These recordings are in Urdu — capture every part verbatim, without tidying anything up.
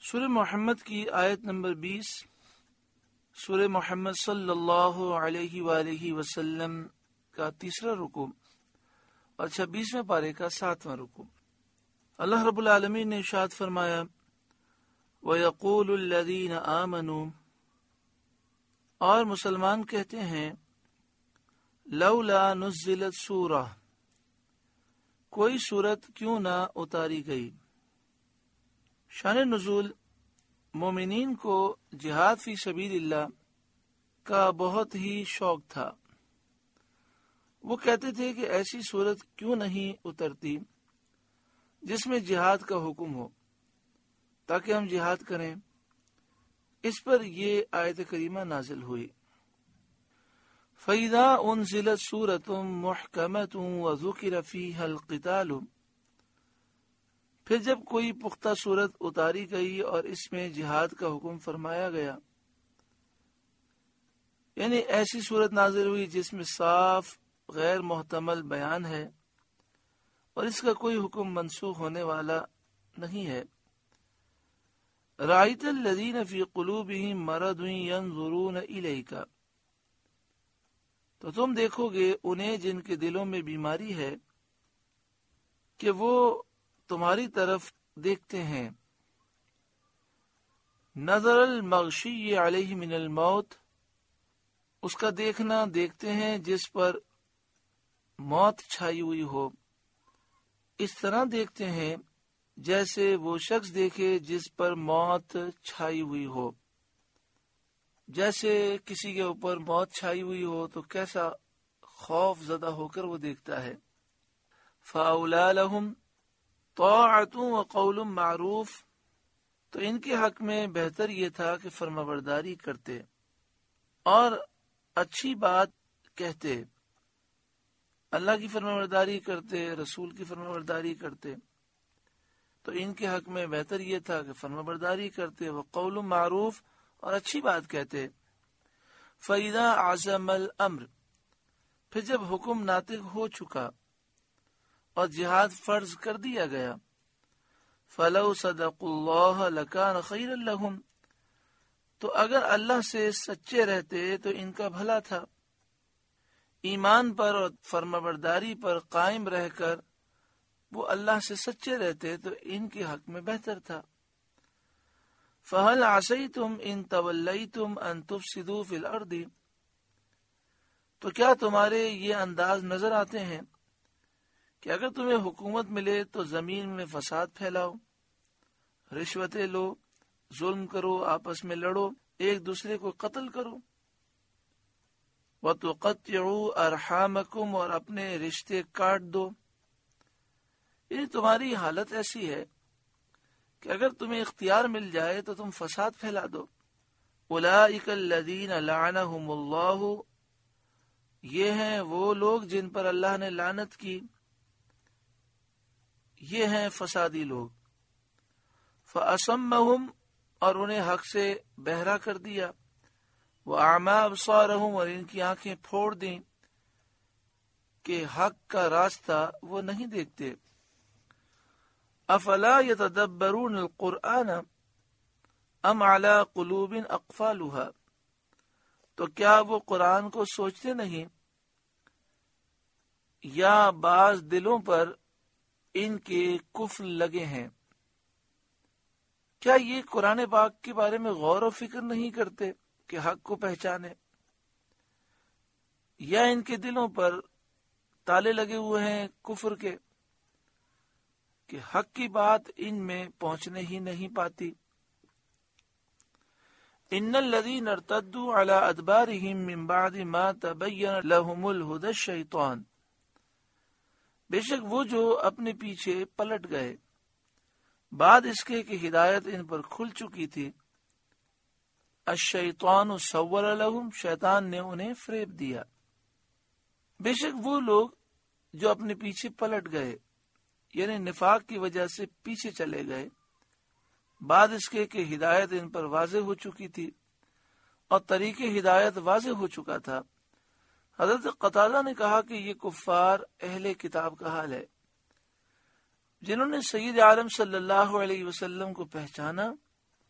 سورہ محمد کی آیت نمبر بیس، سورہ محمد صلی اللہ علیہ وآلہ وسلم کا تیسرا رکوع اور چھبیسویں پارے کا ساتواں رکوع۔ اللہ رب العالمین نے ارشاد فرمایا وَيَقُولُ الَّذِينَ آمَنُوا، اور مسلمان کہتے ہیں لولا نزلت سورہ، کوئی سورت کیوں نہ اتاری گئی۔ شان نزول مومنین کو جہاد فی سبیل اللہ کا بہت ہی شوق تھا۔ وہ کہتے تھے کہ ایسی سورت کیوں نہیں اترتی جس میں جہاد کا حکم ہو تاکہ ہم جہاد کریں۔ اس پر یہ آیت کریمہ نازل ہوئی فَإِذَا أُنزِلَتْ سُورَةٌ مُحْكَمَةٌ وَذُكِرَ فِيهَا الْقِتَالُ، پھر جب کوئی پختہ صورت اتاری گئی اور اس میں جہاد کا حکم فرمایا گیا، یعنی ایسی صورت نازل ہوئی جس میں صاف غیر محتمل بیان ہے اور اس کا کوئی حکم منسوخ ہونے والا نہیں ہے۔ رَأَيْتَ الَّذِينَ فِي قُلُوبِهِم مَّرَضٌ يَنظُرُونَ إِلَيْكَ، تو تم دیکھو گے انہیں جن کے دلوں میں بیماری ہے کہ وہ تمہاری طرف دیکھتے ہیں۔ نظر المغشی علیہ من الموت، اس کا دیکھنا دیکھتے ہیں جس پر موت چھائی ہوئی ہو، اس طرح دیکھتے ہیں جیسے وہ شخص دیکھے جس پر موت چھائی ہوئی ہو۔ جیسے کسی کے اوپر موت چھائی ہوئی ہو تو کیسا خوف زدہ ہو کر وہ دیکھتا ہے۔ فَأَوْلَىٰ لَهُمْ طاعۃ وقول معروف، تو ان کے حق میں بہتر یہ تھا کہ فرما برداری کرتے اور اچھی بات کہتے، اللہ کی فرما برداری کرتے، رسول کی فرما برداری کرتے، تو ان کے حق میں بہتر یہ تھا کہ فرما برداری کرتے وقول معروف، اور اچھی بات کہتے۔ فَإِذَا عَزَمَ الْأَمْرُ، پھر جب حکم ناطق ہو چکا اور جہاد فرض کر دیا گیا، فَلَوْ صَدَقُوا اللَّهَ لَكَانَ خَيْرًا لَهُمْ، تو اگر اللہ سے سچے رہتے تو ان کا بھلا تھا۔ ایمان پر اور فرمانبرداری پر قائم رہ کر وہ اللہ سے سچے رہتے تو ان کے حق میں بہتر تھا۔ فَهَلْ عَصَيْتُمْ إِن تَوَلَّيْتُمْ أَن تُفْسِدُوا فِي الْأَرْضِ، تو کیا تمہارے یہ انداز نظر آتے ہیں کہ اگر تمہیں حکومت ملے تو زمین میں فساد پھیلاؤ، رشوتیں لو، ظلم کرو، آپس میں لڑو، ایک دوسرے کو قتل کرو، وَتُقَطِّعُوا أَرْحَامَكُمْ، اور اپنے رشتے کاٹ دو۔ یہ تمہاری حالت ایسی ہے کہ اگر تمہیں اختیار مل جائے تو تم فساد پھیلا دو۔ اولئک الذین لعنہم اللہ، یہ ہیں وہ لوگ جن پر اللہ نے لعنت کی، یہ ہیں فسادی لوگ۔ فَأَصَمَّهُمْ، اور انہیں حق سے بہرا کر دیا، وَأَعْمَىٰ أَبْصَارَهُمْ، اور ان کی آنکھیں پھوڑ دیں کہ حق کا راستہ وہ نہیں دیکھتے۔ افلا يتدبرون القرآن ام على قلوب اقفالها، تو کیا وہ قرآن کو سوچتے نہیں یا بعض دلوں پر ان کے قفل لگے ہیں؟ کیا یہ قرآن پاک کے بارے میں غور و فکر نہیں کرتے کہ حق کو پہچانے، یا ان کے دلوں پر تالے لگے ہوئے ہیں کفر کے کہ حق کی بات ان میں پہنچنے ہی نہیں پاتی۔ ان الذین ارتدوا علی ادبارہم من بعد ما تبین لہم الہدی الشیطان، بے شک وہ جو اپنے پیچھے پلٹ گئے بعد اس کے کہ ہدایت ان پر کھل چکی تھی، الشیطان سول لہم، شیطان نے انہیں فریب دیا۔ بے شک وہ لوگ جو اپنے پیچھے پلٹ گئے، یعنی نفاق کی وجہ سے پیچھے چلے گئے بعد اس کے کہ ہدایت ان پر واضح ہو چکی تھی اور طریق ہدایت واضح ہو چکا تھا۔ حضرت قتادہ نے کہا کہ یہ کفار اہل کتاب کا حال ہے جنہوں نے سید عالم صلی اللہ علیہ وسلم کو پہچانا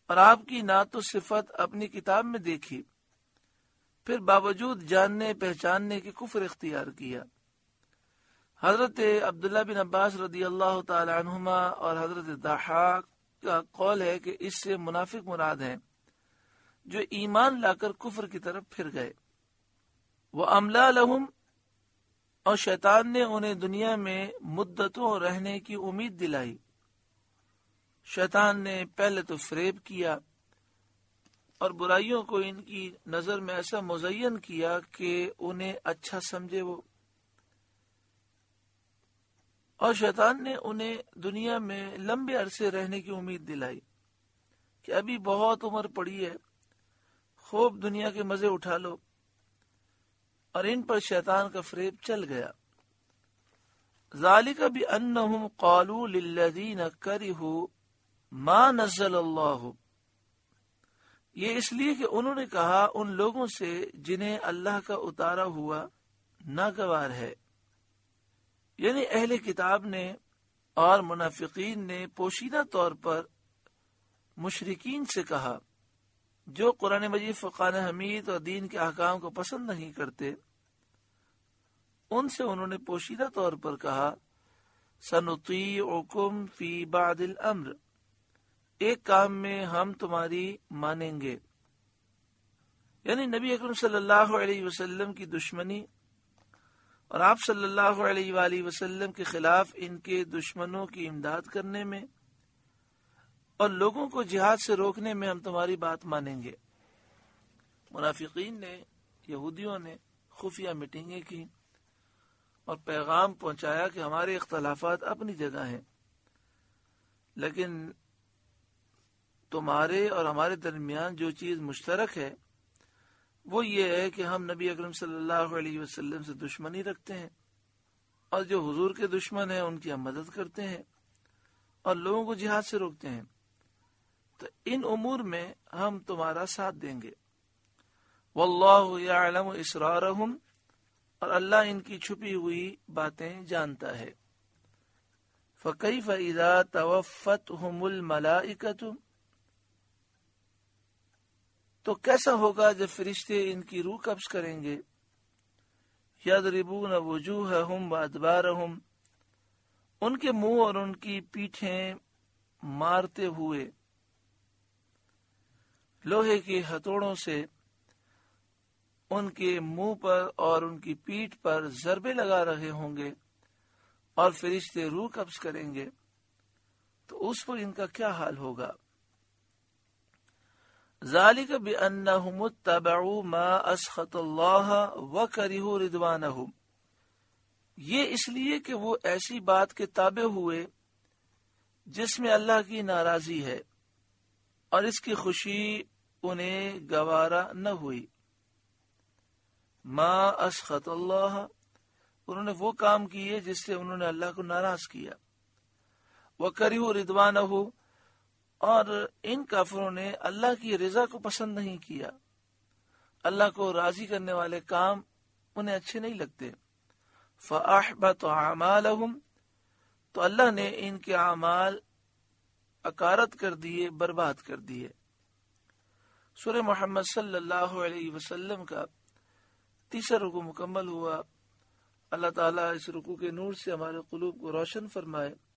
اور آپ کی نعت و صفت اپنی کتاب میں دیکھی، پھر باوجود جاننے پہچاننے کے کفر اختیار کیا۔ حضرت عبداللہ بن عباس رضی اللہ تعالی عنہما اور حضرت ضحاک کا قول ہے کہ اس سے منافق مراد ہیں جو ایمان لا کر کفر کی طرف پھر گئے۔ وَأَمْلَا لَهُمْ، اور شیطان نے انہیں دنیا میں مدتوں رہنے کی امید دلائی۔ شیطان نے پہلے تو فریب کیا اور برائیوں کو ان کی نظر میں ایسا مزین کیا کہ انہیں اچھا سمجھے وہ، اور شیطان نے انہیں دنیا میں لمبے عرصے رہنے کی امید دلائی کہ ابھی بہت عمر پڑی ہے، خوب دنیا کے مزے اٹھا لو، اور ان پر شیطان کا فریب چل گیا۔ ذالک بأنہم قالوا للذین کرہوا ما نزل اللہ، یہ اس لیے کہ انہوں نے کہا ان لوگوں سے جنہیں اللہ کا اتارا ہوا ناگوار ہے، یعنی اہل کتاب نے اور منافقین نے پوشیدہ طور پر مشرکین سے کہا جو قرآن مجید، فرقان حمید اور دین کے احکام کو پسند نہیں کرتے، ان سے انہوں نے پوشیدہ طور پر کہا سنطیعکم فی بعض الامر، ایک کام میں ہم تمہاری مانیں گے، یعنی نبی اکرم صلی اللہ علیہ وسلم کی دشمنی اور آپ صلی اللہ علیہ وآلہ وسلم کے خلاف ان کے دشمنوں کی امداد کرنے میں اور لوگوں کو جہاد سے روکنے میں ہم تمہاری بات مانیں گے۔ منافقین نے، یہودیوں نے خفیہ میٹنگیں کی اور پیغام پہنچایا کہ ہمارے اختلافات اپنی جگہ ہیں، لیکن تمہارے اور ہمارے درمیان جو چیز مشترک ہے وہ یہ ہے کہ ہم نبی اکرم صلی اللہ علیہ وسلم سے دشمنی رکھتے ہیں، اور جو حضور کے دشمن ہیں ان کی ہم مدد کرتے ہیں اور لوگوں کو جہاد سے روکتے ہیں، تو ان امور میں ہم تمہارا ساتھ دیں گے۔ واللہ یعلم اسرارہم، اور اللہ ان کی چھپی ہوئی باتیں جانتا ہے۔ فکیف اذا توفتہم الملائکۃ، تو کیسا ہوگا جب فرشتے ان کی روح قبض کریں گے۔ یضربون وجوہہم وادبارہم، ان کے منہ اور ان کی پیٹھیں مارتے ہوئے لوہے کے ہتھوڑوں سے ان کے منہ پر اور ان کی پیٹھ پر ضربے لگا رہے ہوں گے، اور فرشتے روح قبض کریں گے، تو اس پر ان کا کیا حال ہوگا۔ ذالک بأنہم اتبعوا ما اسخط اللہ وکرہوا رضوانہ، یہ اس لیے کہ وہ ایسی بات کے تابع ہوئے جس میں اللہ کی ناراضی ہے اور اس کی خوشی انہیں گوارا نہ ہوئی۔ ما اسخط اللہ، انہوں نے وہ کام کیے جس سے انہوں نے اللہ کو ناراض کیا۔ وکرہوا رضوانہ، اور ان کافروں نے اللہ کی رضا کو پسند نہیں کیا، اللہ کو راضی کرنے والے کام انہیں اچھے نہیں لگتے۔ فأحبط اعمالہم، تو اللہ نے ان کے اعمال اکارت کر دیے، برباد کر دیے۔ سورہ محمد صلی اللہ علیہ وسلم کا تیسرا رکوع مکمل ہوا۔ اللہ تعالیٰ اس رکوع کے نور سے ہمارے قلوب کو روشن فرمائے۔